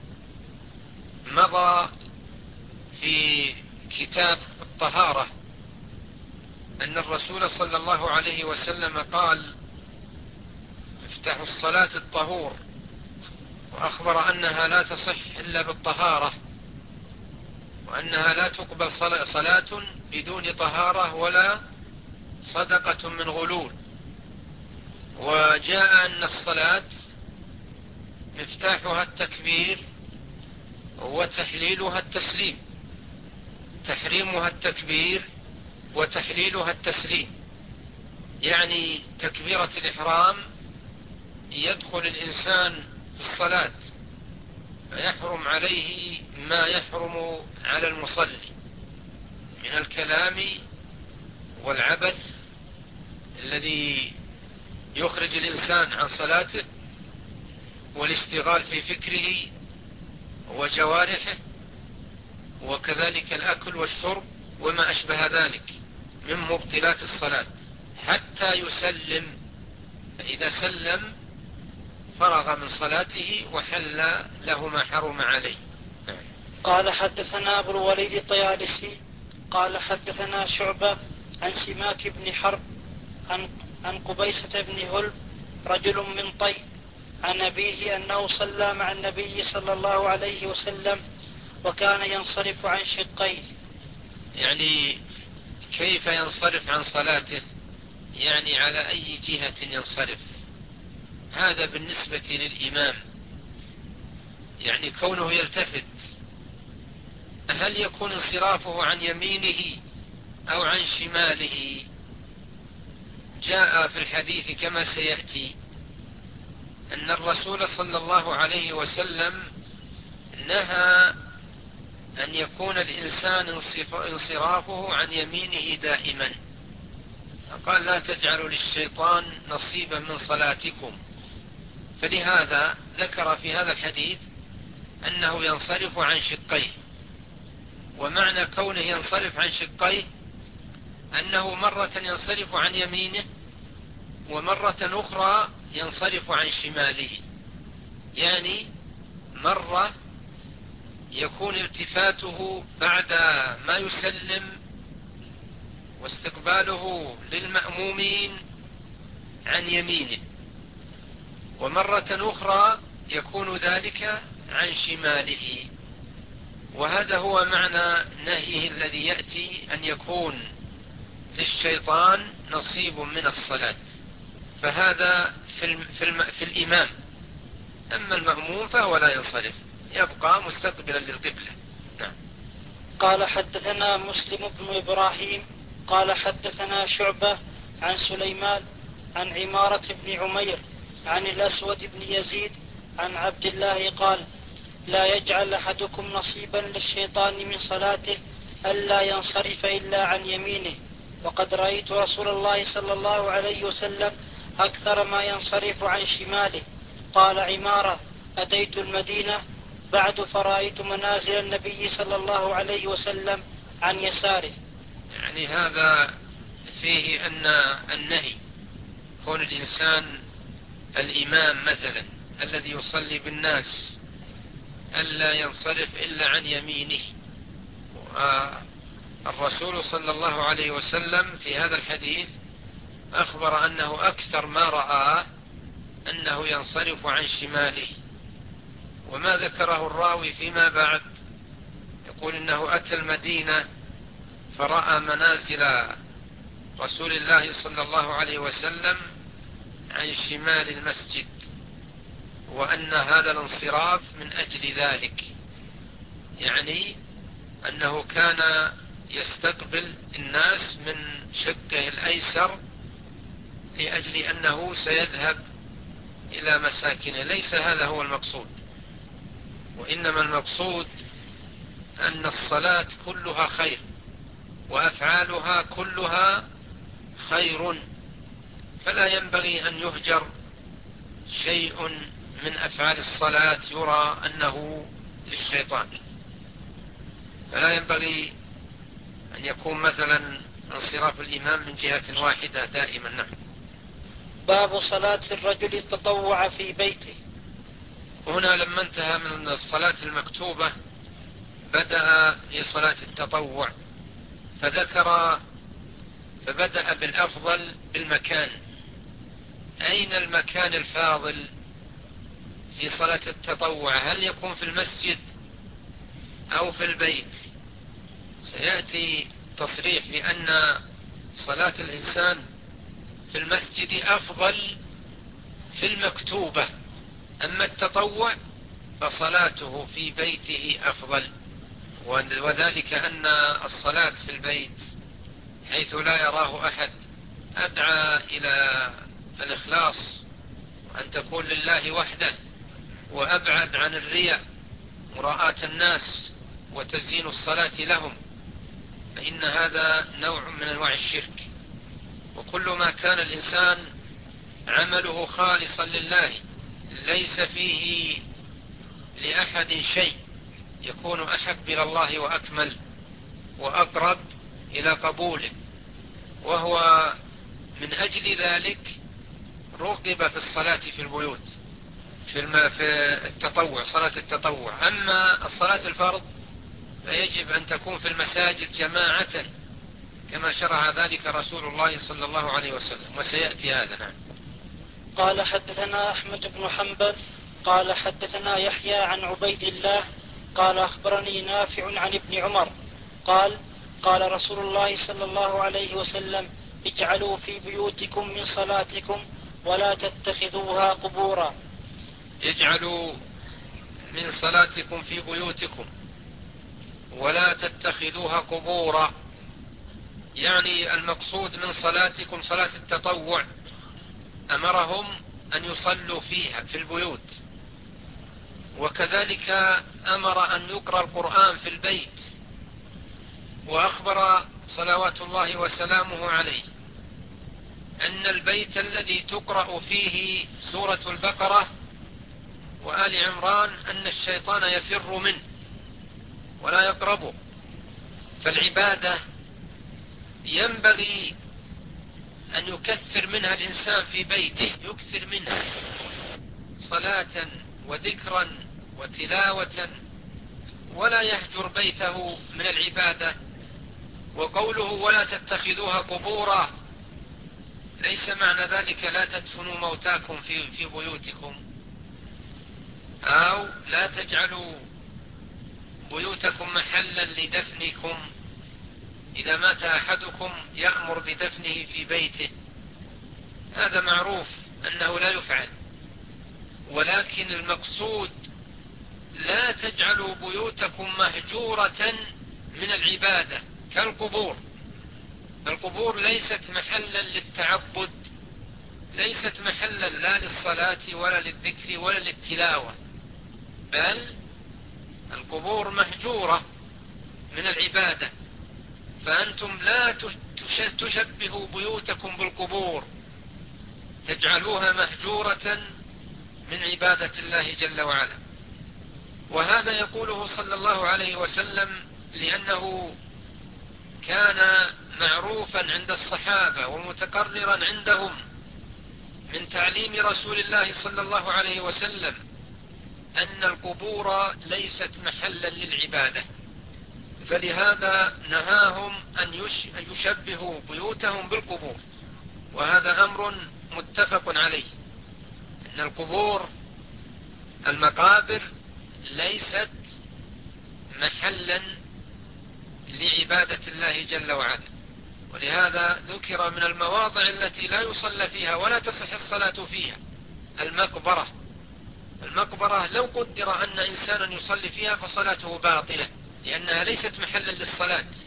مضى في كتاب الطهارة أن الرسول صلى الله عليه وسلم قال افتحوا الصلاة الطهور، وأخبر أنها لا تصح إلا بالطهارة، وأنها لا تقبل صلاة بدون طهارة ولا صدقة من غلول. وجاء أن الصلاة مفتاحها التكبير وتحليلها التسليم، تحريمها التكبير وتحليلها التسليم، يعني تكبيرة الإحرام يدخل الإنسان في الصلاة فيحرم عليه ما يحرم على المصلي من الكلام والعبث الذي يخرج الإنسان عن صلاته، والاشتغال في فكره وجوارحه، وكذلك الأكل والشرب وما أشبه ذلك من مبطلات الصلاة حتى يسلم، فإذا سلم فرغ من صلاته وحل له ما حرم عليه. قال حدثنا أبو الوليد الطيالسي قال حدثنا شعبة عن سماك بن حرب عن قبيسة بن هلب رجل من طي عن أبيه أنه صلى مع النبي صلى الله عليه وسلم وكان ينصرف عن شقيه. يعني كيف ينصرف عن صلاته، يعني على أي جهة ينصرف. هذا بالنسبة للإمام، يعني كونه يلتفت، هل يكون انصرافه عن يمينه أو عن شماله؟ جاء في الحديث كما سيأتي أن الرسول صلى الله عليه وسلم نهى أن يكون الإنسان انصرافه عن يمينه دائما، فقال لا تجعلوا للشيطان نصيبا من صلاتكم، فلهذا ذكر في هذا الحديث أنه ينصرف عن شقيه. ومعنى كونه ينصرف عن شقيه أنه مرة ينصرف عن يمينه ومرة أخرى ينصرف عن شماله، يعني مرة يكون التفاته بعد ما يسلم واستقباله للمأمومين عن يمينه، ومرة أخرى يكون ذلك عن شماله. وهذا هو معنى نهيه الذي يأتي أن يكون للشيطان نصيب من الصلاة، فهذا في الإمام. أما المأموم فهو لا ينصرف، يبقى مستقبلا للقبلة. نعم. قال حدثنا مسلم بن إبراهيم قال حدثنا شعبة عن سليمان عن عمارة بن عمير عن الأسود بن يزيد عن عبد الله قال لا يجعل أحدكم نصيبا للشيطان من صلاته ألا ينصرف إلا عن يمينه، وقد رأيت رسول الله صلى الله عليه وسلم أكثر ما ينصرف عن شماله. قال عمارة أتيت المدينة بعد فرأيت منازل النبي صلى الله عليه وسلم عن يساره. يعني هذا فيه أن النهي كون الإنسان الإمام مثلا الذي يصلي بالناس ألا ينصرف إلا عن يمينه. الرسول صلى الله عليه وسلم في هذا الحديث أخبر أنه أكثر ما رآه أنه ينصرف عن شماله. وما ذكره الراوي فيما بعد يقول إنه أتى المدينة فرأى منازل رسول الله صلى الله عليه وسلم عن شمال المسجد، وأن هذا الانصراف من أجل ذلك، يعني أنه كان يستقبل الناس من شقه الأيسر لأجل أنه سيذهب إلى مساكنه. ليس هذا هو المقصود، وإنما المقصود أن الصلاة كلها خير وأفعالها كلها خير، فلا ينبغي أن يهجر شيء من أفعال الصلاة يرى أنه للشيطان. فلا ينبغي أن يكون مثلا انصراف الإمام من جهة واحدة دائما. نعم. باب صلاة الرجل التطوع في بيته. هنا لما انتهى من الصلاة المكتوبة بدأ في صلاة التطوع، فبدأ بالأفضل بالمكان. أين المكان الفاضل في صلاة التطوع؟ هل يكون في المسجد أو في البيت؟ سيأتي تصريح بأن صلاة الإنسان في المسجد أفضل في المكتوبة، أما التطوع فصلاته في بيته أفضل. وذلك أن الصلاة في البيت حيث لا يراه أحد أدعى إلى الإخلاص وأن تكون لله وحده، وأبعد عن الرياء مراءة الناس وتزيين الصلاة لهم، فإن هذا نوع من أنواع الشرك. وكل ما كان الإنسان عمله خالصا لله ليس فيه لأحد شيء يكون أحب إلى الله وأكمل وأقرب إلى قبوله. وهو من أجل ذلك رغب في الصلاة في البيوت في التطوع، صلاة التطوع. أما الصلاة الفرض فيجب أن تكون في المساجد جماعة كما شرع ذلك رسول الله صلى الله عليه وسلم، وسيأتي هذا. نعم. قال حدثنا أحمد بن حنبل قال حدثنا يحيى عن عبيد الله قال أخبرني نافع عن ابن عمر قال قال رسول الله صلى الله عليه وسلم اجعلوا في بيوتكم من صلاتكم ولا تتخذوها قبورا. اجعلوا من صلاتكم في بيوتكم ولا تتخذوها قبورا، يعني المقصود من صلاتكم صلاة التطوع أمرهم أن يصلوا فيها في البيوت، وكذلك أمر أن يقرأ القرآن في البيت. وأخبر صلوات الله وسلامه عليه أن البيت الذي تقرأ فيه سورة البقرة وآل عمران أن الشيطان يفر منه ولا يقربه. فالعبادة ينبغي أن يكثر منها الإنسان في بيته، يكثر منها صلاة وذكرا وتلاوة، ولا يهجر بيته من العبادة. وقوله ولا تتخذوها قبورا ليس معنى ذلك لا تدفنوا موتاكم في بيوتكم، أو لا تجعلوا بيوتكم محلا لدفنكم. إذا مات أحدكم يأمر بدفنه في بيته، هذا معروف أنه لا يفعل، ولكن المقصود لا تجعلوا بيوتكم مهجورة من العبادة كالقبور. القبور ليست محلا للتعبد، ليست محلا لا للصلاة ولا للذكر ولا للتلاوة، بل القبور مهجورة من العبادة. فأنتم لا تشبهوا بيوتكم بالقبور، تجعلوها مهجورة من عبادة الله جل وعلا. وهذا يقوله صلى الله عليه وسلم لأنه كان معروفا عند الصحابة ومتقررا عندهم من تعليم رسول الله صلى الله عليه وسلم أن القبور ليست محلا للعبادة، فلهذا نهاهم أن يشبهوا بيوتهم بالقبور، وهذا أمر متفق عليه، أن القبور المقابر ليست محلا لعبادة الله جل وعلا. ولهذا ذكر من المواضع التي لا يصلى فيها ولا تصح الصلاة فيها المقبرة. المقبرة لو قدر أن إنسانا يصلي فيها فصلاته باطلة، لأنها ليست محلا للصلاة،